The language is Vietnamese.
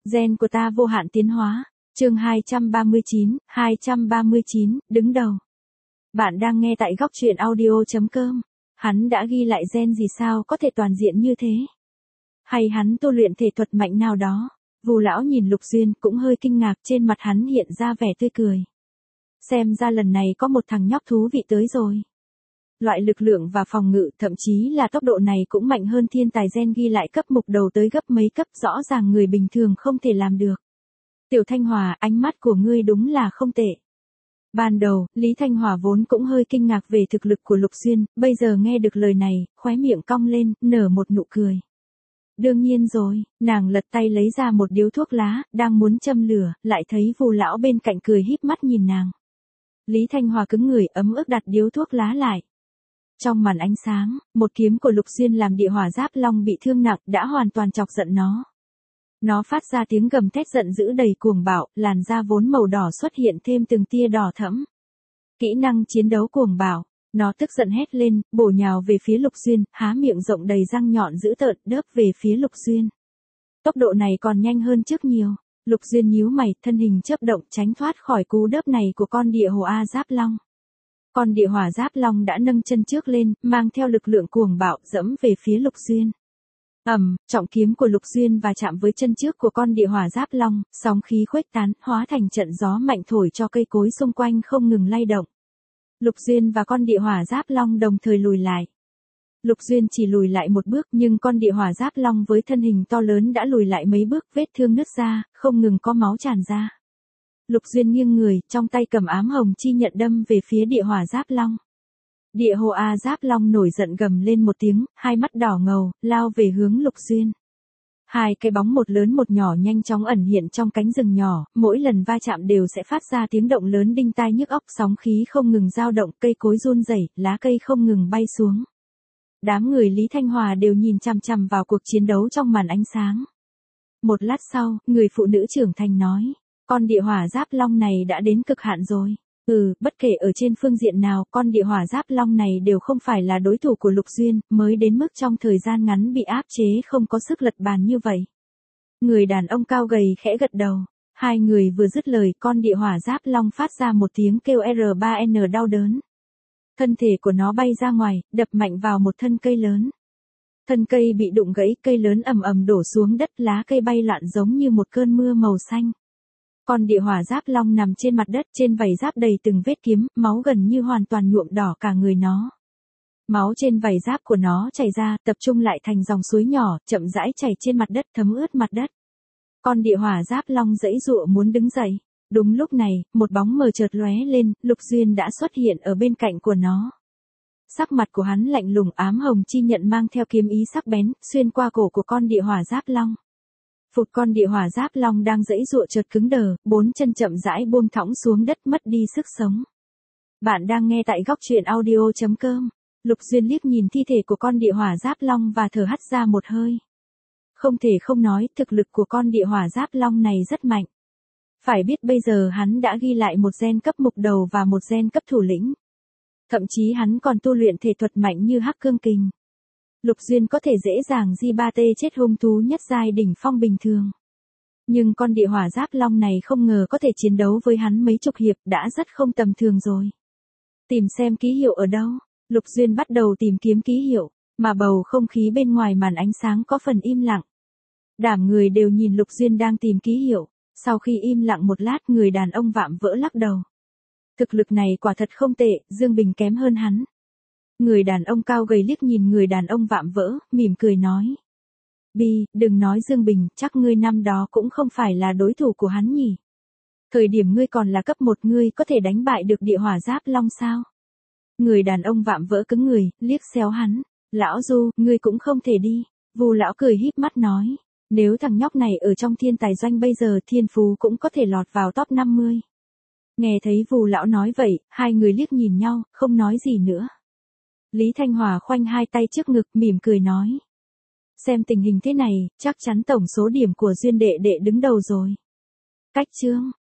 Gen của ta vô hạn tiến hóa. Chương 239, đứng đầu. Bạn đang nghe tại góc truyện audio.com. Hắn đã ghi lại gen gì sao có thể toàn diện như thế? Hay hắn tu luyện thể thuật mạnh nào đó? Vù lão nhìn Lục Duyên cũng hơi kinh ngạc, trên mặt hắn hiện ra vẻ tươi cười. Xem ra lần này có một thằng nhóc thú vị tới rồi. Loại lực lượng và phòng ngự, thậm chí là tốc độ này cũng mạnh hơn thiên tài gen ghi lại cấp mục đầu tới gấp mấy cấp, rõ ràng người bình thường không thể làm được. Tiểu Thanh Hòa, ánh mắt của ngươi đúng là không tệ. Ban đầu, Lý Thanh Hòa vốn cũng hơi kinh ngạc về thực lực của Lục Duyên, bây giờ nghe được lời này, khóe miệng cong lên, nở một nụ cười. Đương nhiên rồi, nàng lật tay lấy ra một điếu thuốc lá, đang muốn châm lửa, lại thấy Vù lão bên cạnh cười híp mắt nhìn nàng. Lý Thanh Hòa cứng người, ấm ức đặt điếu thuốc lá lại. Trong màn ánh sáng, một kiếm của Lục Duyên làm địa hỏa giáp long bị thương nặng, đã hoàn toàn chọc giận nó. Nó phát ra tiếng gầm thét giận dữ đầy cuồng bạo, làn da vốn màu đỏ xuất hiện thêm từng tia đỏ thẫm. Kỹ năng chiến đấu cuồng bạo, nó tức giận hét lên, bổ nhào về phía Lục Duyên, há miệng rộng đầy răng nhọn dữ tợn, đớp về phía Lục Duyên. Tốc độ này còn nhanh hơn trước nhiều. Lục Duyên nhíu mày, thân hình chớp động tránh thoát khỏi cú đớp này của con địa hồ A Giáp Long. Con địa hỏa Giáp Long đã nâng chân trước lên, mang theo lực lượng cuồng bạo, dẫm về phía Lục Duyên. Trọng kiếm của Lục Duyên và chạm với chân trước của con địa hỏa Giáp Long, sóng khí khuếch tán, hóa thành trận gió mạnh thổi cho cây cối xung quanh không ngừng lay động. Lục Duyên và con địa hỏa Giáp Long đồng thời lùi lại. Lục Duyên chỉ lùi lại một bước, nhưng con địa hỏa Giáp Long với thân hình to lớn đã lùi lại mấy bước, vết thương nứt ra, không ngừng có máu tràn ra. Lục Duyên nghiêng người, trong tay cầm ám hồng chi nhận đâm về phía địa hỏa Giáp Long. Địa hồ A Giáp Long nổi giận gầm lên một tiếng, hai mắt đỏ ngầu, lao về hướng Lục Duyên. Hai cái bóng một lớn một nhỏ nhanh chóng ẩn hiện trong cánh rừng nhỏ, mỗi lần va chạm đều sẽ phát ra tiếng động lớn đinh tai nhức óc, sóng khí không ngừng dao động, cây cối run rẩy, lá cây không ngừng bay xuống. Đám người Lý Thanh Hòa đều nhìn chằm chằm vào cuộc chiến đấu trong màn ánh sáng. Một lát sau, người phụ nữ trưởng thành nói, con địa hỏa Giáp Long này đã đến cực hạn rồi. Bất kể ở trên phương diện nào, con địa hỏa Giáp Long này đều không phải là đối thủ của Lục Duyên, mới đến mức trong thời gian ngắn bị áp chế không có sức lật bàn như vậy. Người đàn ông cao gầy khẽ gật đầu. Hai người vừa dứt lời, con địa hỏa Giáp Long phát ra một tiếng kêu R3N đau đớn. Thân thể của nó bay ra ngoài, đập mạnh vào một thân cây lớn. Thân cây bị đụng gãy, cây lớn ầm ầm đổ xuống đất, lá cây bay loạn giống như một cơn mưa màu xanh. Con địa hỏa Giáp Long nằm trên mặt đất, trên vảy giáp đầy từng vết kiếm, máu gần như hoàn toàn nhuộm đỏ cả người nó. Máu trên vảy giáp của nó chảy ra, tập trung lại thành dòng suối nhỏ, chậm rãi chảy trên mặt đất, thấm ướt mặt đất. Con địa hỏa Giáp Long giãy giụa muốn đứng dậy. Đúng lúc này, một bóng mờ chợt lóe lên, Lục Duyên đã xuất hiện ở bên cạnh của nó. Sắc mặt của hắn lạnh lùng, ám hồng chi nhận mang theo kiếm ý sắc bén, xuyên qua cổ của con địa hỏa Giáp Long. Phụt, con địa hỏa Giáp Long đang giãy giụa chợt cứng đờ, bốn chân chậm rãi buông thõng xuống đất, mất đi sức sống. Bạn đang nghe tại góc truyện audio.com. Lục Duyên liếc nhìn thi thể của con địa hỏa Giáp Long và thở hắt ra một hơi. Không thể không nói, thực lực của con địa hỏa Giáp Long này rất mạnh. Phải biết bây giờ hắn đã ghi lại một gen cấp mục đầu và một gen cấp thủ lĩnh. Thậm chí hắn còn tu luyện thể thuật mạnh như Hắc Cương Kình. Lục Duyên có thể dễ dàng G3T chết hung thú nhất giai đỉnh phong bình thường. Nhưng con địa hỏa Giáp Long này không ngờ có thể chiến đấu với hắn mấy chục hiệp, đã rất không tầm thường rồi. Tìm xem ký hiệu ở đâu. Lục Duyên bắt đầu tìm kiếm ký hiệu, mà bầu không khí bên ngoài màn ánh sáng có phần im lặng. Đám người đều nhìn Lục Duyên đang tìm ký hiệu. Sau khi im lặng một lát, người đàn ông vạm vỡ lắc đầu. Thực lực này quả thật không tệ, Dương Bình kém hơn hắn. Người đàn ông cao gầy liếc nhìn người đàn ông vạm vỡ, mỉm cười nói. Bi, đừng nói Dương Bình, chắc ngươi năm đó cũng không phải là đối thủ của hắn nhỉ. Thời điểm ngươi còn là cấp 1, ngươi có thể đánh bại được địa hỏa Giáp Long sao? Người đàn ông vạm vỡ cứng người, liếc xéo hắn. Lão Du, ngươi cũng không thể đi. Vù lão cười híp mắt nói. Nếu thằng nhóc này ở trong thiên tài doanh bây giờ, thiên phú cũng có thể lọt vào top 50. Nghe thấy Vù lão nói vậy, hai người liếc nhìn nhau, không nói gì nữa. Lý Thanh Hòa khoanh hai tay trước ngực, mỉm cười nói. Xem tình hình thế này, chắc chắn tổng số điểm của Duyên đệ đệ đứng đầu rồi. Cách chương.